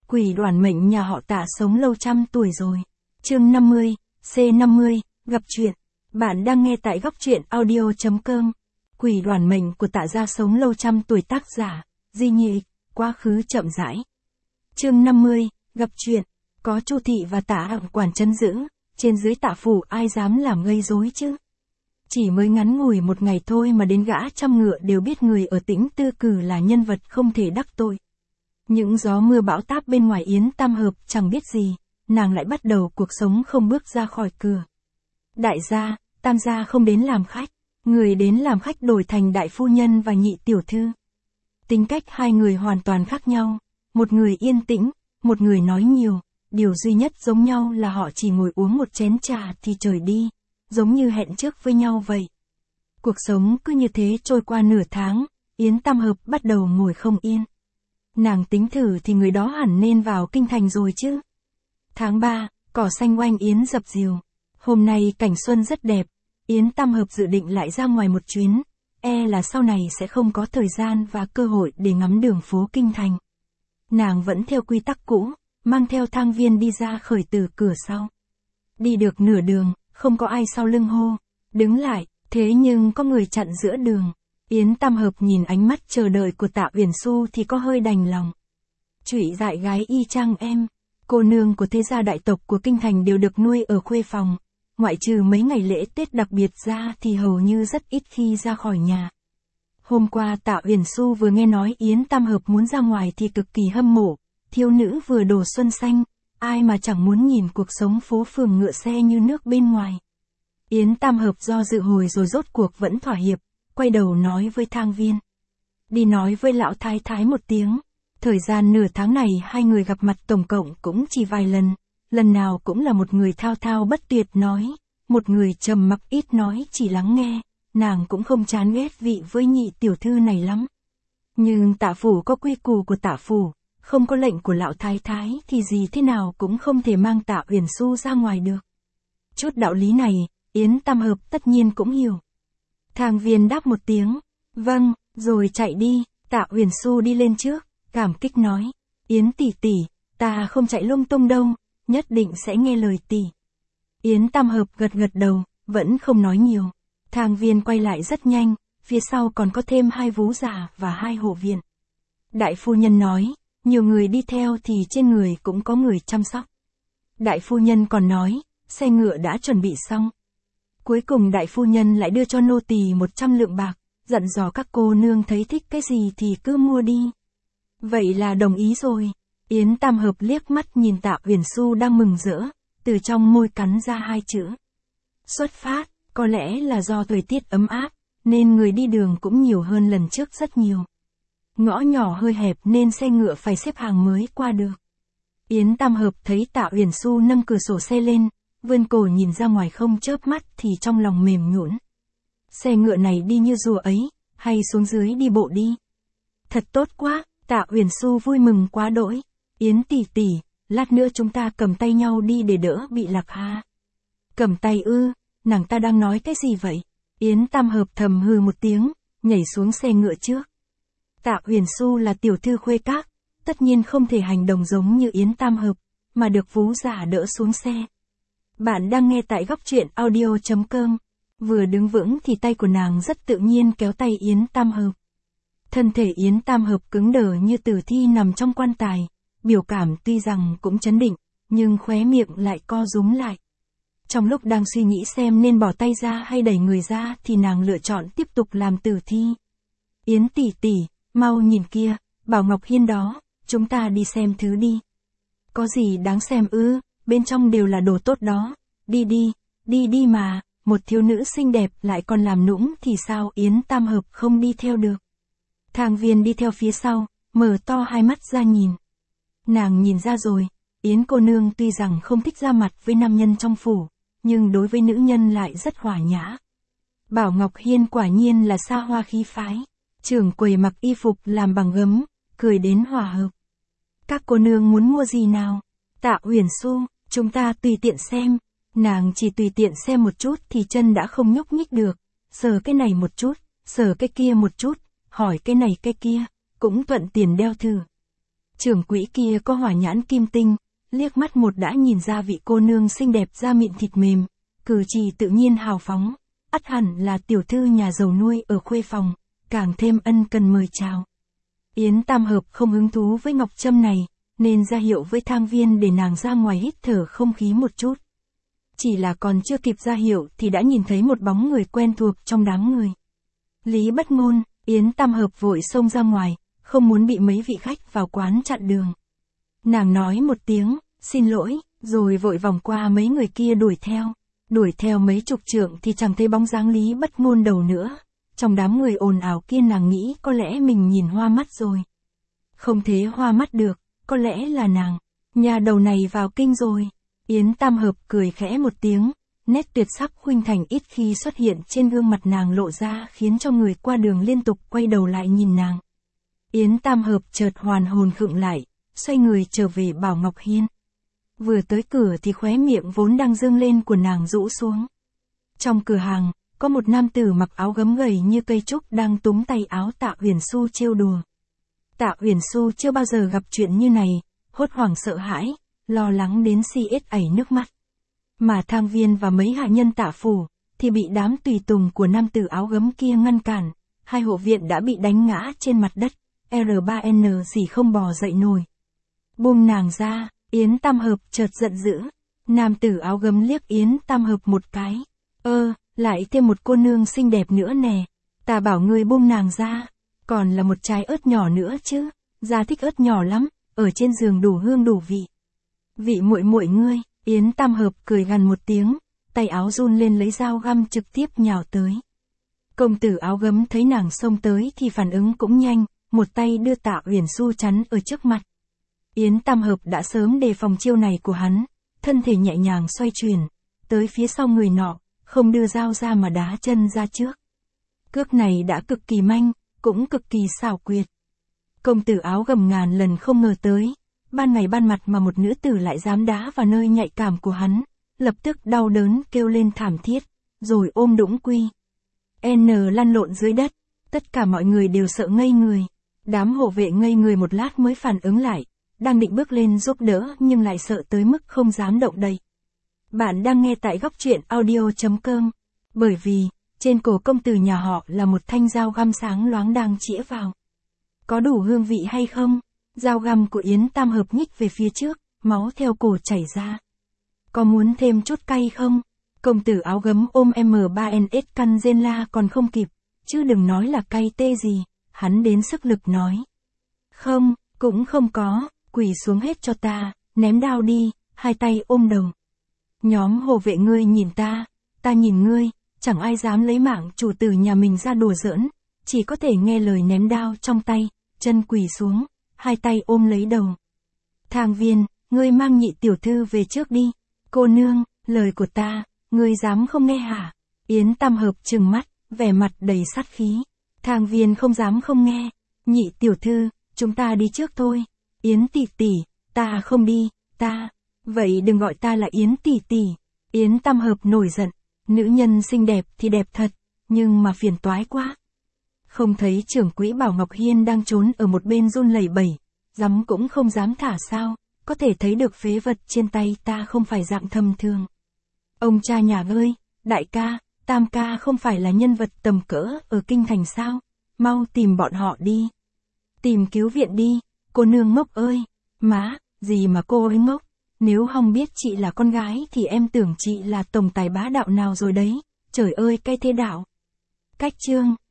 Quỷ đoản mệnh nhà họ Tạ sống lâu trăm tuổi rồi. Chương 50, C50, gặp chuyện. Bạn đang nghe tại góc truyện audio.com. Quỷ đoản mệnh của Tạ gia sống lâu trăm tuổi, tác giả Di Nhị, quá khứ chậm rãi. Chương 50, gặp chuyện. Có Chu thị và Tạ ẩm quản trấn giữ, trên dưới Tạ phủ ai dám làm gây rối chứ. Chỉ mới ngắn ngủi một ngày thôi mà đến gã trăm ngựa đều biết người ở Tĩnh Tư Cử là nhân vật không thể đắc tội. Những gió mưa bão táp bên ngoài Yến Tam Hợp chẳng biết gì, nàng lại bắt đầu cuộc sống không bước ra khỏi cửa. Đại gia, Tam gia không đến làm khách, người đến làm khách đổi thành đại phu nhân và nhị tiểu thư. Tính cách hai người hoàn toàn khác nhau, một người yên tĩnh, một người nói nhiều, điều duy nhất giống nhau là họ chỉ ngồi uống một chén trà thì trời đi, giống như hẹn trước với nhau vậy. Cuộc sống cứ như thế trôi qua nửa tháng, Yến Tam Hợp bắt đầu ngồi không yên. Nàng tính thử thì người đó hẳn nên vào kinh thành rồi chứ. Tháng 3, cỏ xanh oanh yến dập dìu. Hôm nay cảnh xuân rất đẹp, Yến Tam Hợp dự định lại ra ngoài một chuyến, là sau này sẽ không có thời gian và cơ hội để ngắm đường phố kinh thành. Nàng vẫn theo quy tắc cũ, mang theo Thang Viên đi ra khởi từ cửa sau. Đi được nửa đường, không có ai sau lưng hô, đứng lại, thế nhưng có người chặn giữa đường. Yến Tam Hợp nhìn ánh mắt chờ đợi của Tạ Uyển Xu thì có hơi đành lòng. Chủy dại gái y chang em, cô nương của thế gia đại tộc của kinh thành đều được nuôi ở khuê phòng, ngoại trừ mấy ngày lễ Tết đặc biệt ra thì hầu như rất ít khi ra khỏi nhà. Hôm qua Tạ Uyển Xu vừa nghe nói Yến Tam Hợp muốn ra ngoài thì cực kỳ hâm mộ, thiếu nữ vừa đồ xuân xanh, ai mà chẳng muốn nhìn cuộc sống phố phường ngựa xe như nước bên ngoài. Yến Tam Hợp do dự hồi rồi rốt cuộc vẫn thỏa hiệp. Quay đầu nói với Thang Viên. Đi nói với lão thái thái một tiếng. Thời gian nửa tháng này hai người gặp mặt tổng cộng cũng chỉ vài lần. Lần nào cũng là một người thao thao bất tuyệt nói. Một người trầm mặc ít nói chỉ lắng nghe. Nàng cũng không chán ghét vị với nhị tiểu thư này lắm. Nhưng Tạ phủ có quy củ của Tạ phủ. Không có lệnh của lão thái thái thì gì thế nào cũng không thể mang Tạ Uyển Xu ra ngoài được. Chút đạo lý này, Yến Tam Hợp tất nhiên cũng hiểu. Thang Viên đáp một tiếng, vâng, rồi chạy đi. Tạ Uyển Xu đi lên trước, cảm kích nói, Yến tỷ tỷ, ta không chạy lung tung đâu, nhất định sẽ nghe lời tỷ. Yến Tam Hợp gật gật đầu, vẫn không nói nhiều. Thang Viên quay lại rất nhanh, phía sau còn có thêm 2 vú già và 2 hộ viện. Đại phu nhân nói, nhiều người đi theo thì trên người cũng có người chăm sóc. Đại phu nhân còn nói, xe ngựa đã chuẩn bị xong. Cuối cùng đại phu nhân lại đưa cho nô tỳ 100 lượng bạc, dặn dò các cô nương thấy thích cái gì thì cứ mua đi. Vậy là đồng ý rồi. Yến Tam Hợp liếc mắt nhìn Tạ Uyển Xu đang mừng rỡ, từ trong môi cắn ra 2 chữ. Xuất phát, có lẽ là do thời tiết ấm áp, nên người đi đường cũng nhiều hơn lần trước rất nhiều. Ngõ nhỏ hơi hẹp nên xe ngựa phải xếp hàng mới qua được. Yến Tam Hợp thấy Tạ Uyển Xu nâng cửa sổ xe lên, vươn cổ nhìn ra ngoài không chớp mắt thì trong lòng mềm nhũn. Xe ngựa này đi như rùa ấy, hay xuống dưới đi bộ đi. Thật tốt quá, Tạ Uyển Xu vui mừng quá đỗi. Yến tỷ tỷ, lát nữa chúng ta cầm tay nhau đi để đỡ bị lạc ha. Cầm tay ư, nàng ta đang nói cái gì vậy? Yến Tam Hợp thầm hừ một tiếng, nhảy xuống xe ngựa trước. Tạ Uyển Xu là tiểu thư khuê các, tất nhiên không thể hành động giống như Yến Tam Hợp, mà được vú giả đỡ xuống xe. Bạn đang nghe tại góc truyện audio.com. Vừa đứng vững thì tay của nàng rất tự nhiên kéo tay Yến Tam Hợp. Thân thể Yến Tam Hợp cứng đờ như tử thi nằm trong quan tài, biểu cảm tuy rằng cũng trấn định, nhưng khóe miệng lại co rúm lại. Trong lúc đang suy nghĩ xem nên bỏ tay ra hay đẩy người ra thì nàng lựa chọn tiếp tục làm tử thi. Yến tỷ tỷ, mau nhìn kia, Bảo Ngọc Hiên đó, chúng ta đi xem thứ đi. Có gì đáng xem ư, bên trong đều là đồ tốt đó. Đi đi mà, một thiếu nữ xinh đẹp lại còn làm nũng thì sao Yến Tam Hợp không đi theo được. Thang Viên đi theo phía sau, mở to 2 mắt ra nhìn. Nàng nhìn ra rồi, Yến cô nương tuy rằng không thích ra mặt với nam nhân trong phủ, nhưng đối với nữ nhân lại rất hòa nhã. Bảo Ngọc Hiên quả nhiên là xa hoa khí phái, trưởng quầy mặc y phục làm bằng gấm, cười đến hòa hợp. Các cô nương muốn mua gì nào? Tạ Uyển Xu, chúng ta tùy tiện xem. Nàng chỉ tùy tiện xem một chút thì chân đã không nhúc nhích được, sờ cái này một chút, sờ cái kia một chút, hỏi cái này cái kia, cũng thuận tiền đeo thử. Trưởng quỹ kia có hỏa nhãn kim tinh, liếc mắt một đã nhìn ra vị cô nương xinh đẹp da mịn thịt mềm, cử chỉ tự nhiên hào phóng, ắt hẳn là tiểu thư nhà giàu nuôi ở khuê phòng, càng thêm ân cần mời chào. Yến Tam Hợp không hứng thú với Ngọc Trâm này, nên ra hiệu với Thang Viên để nàng ra ngoài hít thở không khí một chút. Chỉ là còn chưa kịp ra hiệu thì đã nhìn thấy một bóng người quen thuộc trong đám người. Lý Bất Ngôn, Yến Tam Hợp vội xông ra ngoài, không muốn bị mấy vị khách vào quán chặn đường. Nàng nói một tiếng, xin lỗi, rồi vội vòng qua mấy người kia đuổi theo mấy chục trượng thì chẳng thấy bóng dáng Lý Bất Ngôn đâu nữa. Trong đám người ồn ào kia nàng nghĩ có lẽ mình nhìn hoa mắt rồi. Không thế hoa mắt được, có lẽ là nàng, nhà đầu này vào kinh rồi. Yến Tam Hợp cười khẽ một tiếng, nét tuyệt sắc khuynh thành ít khi xuất hiện trên gương mặt nàng lộ ra khiến cho người qua đường liên tục quay đầu lại nhìn nàng. Yến Tam Hợp chợt hoàn hồn khựng lại, xoay người trở về bảo Ngọc Hiên. Vừa tới cửa thì khóe miệng vốn đang dương lên của nàng rũ xuống. Trong cửa hàng, có một nam tử mặc áo gấm gầy như cây trúc đang túm tay áo Tạ Uyển Xu trêu đùa. Tạ Uyển Xu chưa bao giờ gặp chuyện như này, hốt hoảng sợ hãi, lo lắng đến si ết ảy nước mắt. Mà Thang Viên và mấy hạ nhân Tạ phủ, thì bị đám tùy tùng của nam tử áo gấm kia ngăn cản, hai hộ viện đã bị đánh ngã trên mặt đất, R3N gì không bò dậy nổi. Buông nàng ra, Yến Tam Hợp chợt giận dữ, nam tử áo gấm liếc Yến Tam Hợp một cái. Lại thêm một cô nương xinh đẹp nữa nè, ta bảo ngươi buông nàng ra, còn là một trái ớt nhỏ nữa chứ, gia thích ớt nhỏ lắm, ở trên giường đủ hương đủ vị. Vị muội muội ngươi, Yến Tam Hợp cười gằn một tiếng, tay áo run lên lấy dao găm trực tiếp nhào tới. Công tử áo gấm thấy nàng xông tới thì phản ứng cũng nhanh, một tay đưa Tạ Uyển Xu chắn ở trước mặt. Yến Tam Hợp đã sớm đề phòng chiêu này của hắn, thân thể nhẹ nhàng xoay chuyển, tới phía sau người nọ, không đưa dao ra mà đá chân ra trước. Cước này đã cực kỳ manh, cũng cực kỳ xảo quyệt. Công tử áo gầm ngàn lần không ngờ tới, ban ngày ban mặt mà một nữ tử lại dám đá vào nơi nhạy cảm của hắn, lập tức đau đớn kêu lên thảm thiết, rồi ôm đũng quy. Lăn lộn dưới đất, tất cả mọi người đều sợ ngây người. Đám hộ vệ ngây người một lát mới phản ứng lại, đang định bước lên giúp đỡ nhưng lại sợ tới mức không dám động đậy. Bạn đang nghe tại góc truyện audio.com, bởi vì, trên cổ công tử nhà họ là một thanh dao găm sáng loáng đang chĩa vào. Có đủ hương vị hay không? Dao găm của Yến Tam Hợp nhích về phía trước, máu theo cổ chảy ra. Có muốn thêm chút cay không? Công tử áo gấm ôm M3NS căn rên la còn không kịp, chứ đừng nói là cay tê gì, hắn đến sức lực nói. Không, cũng không có, quỳ xuống hết cho ta, ném đao đi, hai tay ôm đầu. Nhóm hộ vệ ngươi nhìn ta nhìn ngươi, chẳng ai dám lấy mạng chủ tử nhà mình ra đùa giỡn, chỉ có thể nghe lời ném đao trong tay, chân quỳ xuống, hai tay ôm lấy đầu. Thang Viên, ngươi mang nhị tiểu thư về trước đi. Cô nương, lời của ta, ngươi dám không nghe hả? Yến Tam Hợp trừng mắt, vẻ mặt đầy sát khí. Thang Viên không dám không nghe. Nhị tiểu thư, chúng ta đi trước thôi. Yến tỷ tỷ, ta không đi, vậy đừng gọi ta là Yến tỷ tỷ. Yến Tam Hợp nổi giận, nữ nhân xinh đẹp thì đẹp thật, nhưng mà phiền toái quá. Không thấy trưởng quỹ bảo Ngọc Hiên đang trốn ở một bên run lẩy bẩy, dám cũng không dám thả sao, có thể thấy được phế vật trên tay ta không phải dạng thầm thường. Ông cha nhà ơi, đại ca, tam ca không phải là nhân vật tầm cỡ ở kinh thành sao, mau tìm bọn họ đi. Tìm cứu viện đi, cô nương ngốc ơi, má, gì mà cô ấy ngốc, nếu không biết chị là con gái thì em tưởng chị là tổng tài bá đạo nào rồi đấy, trời ơi cái thế đạo. Cách chương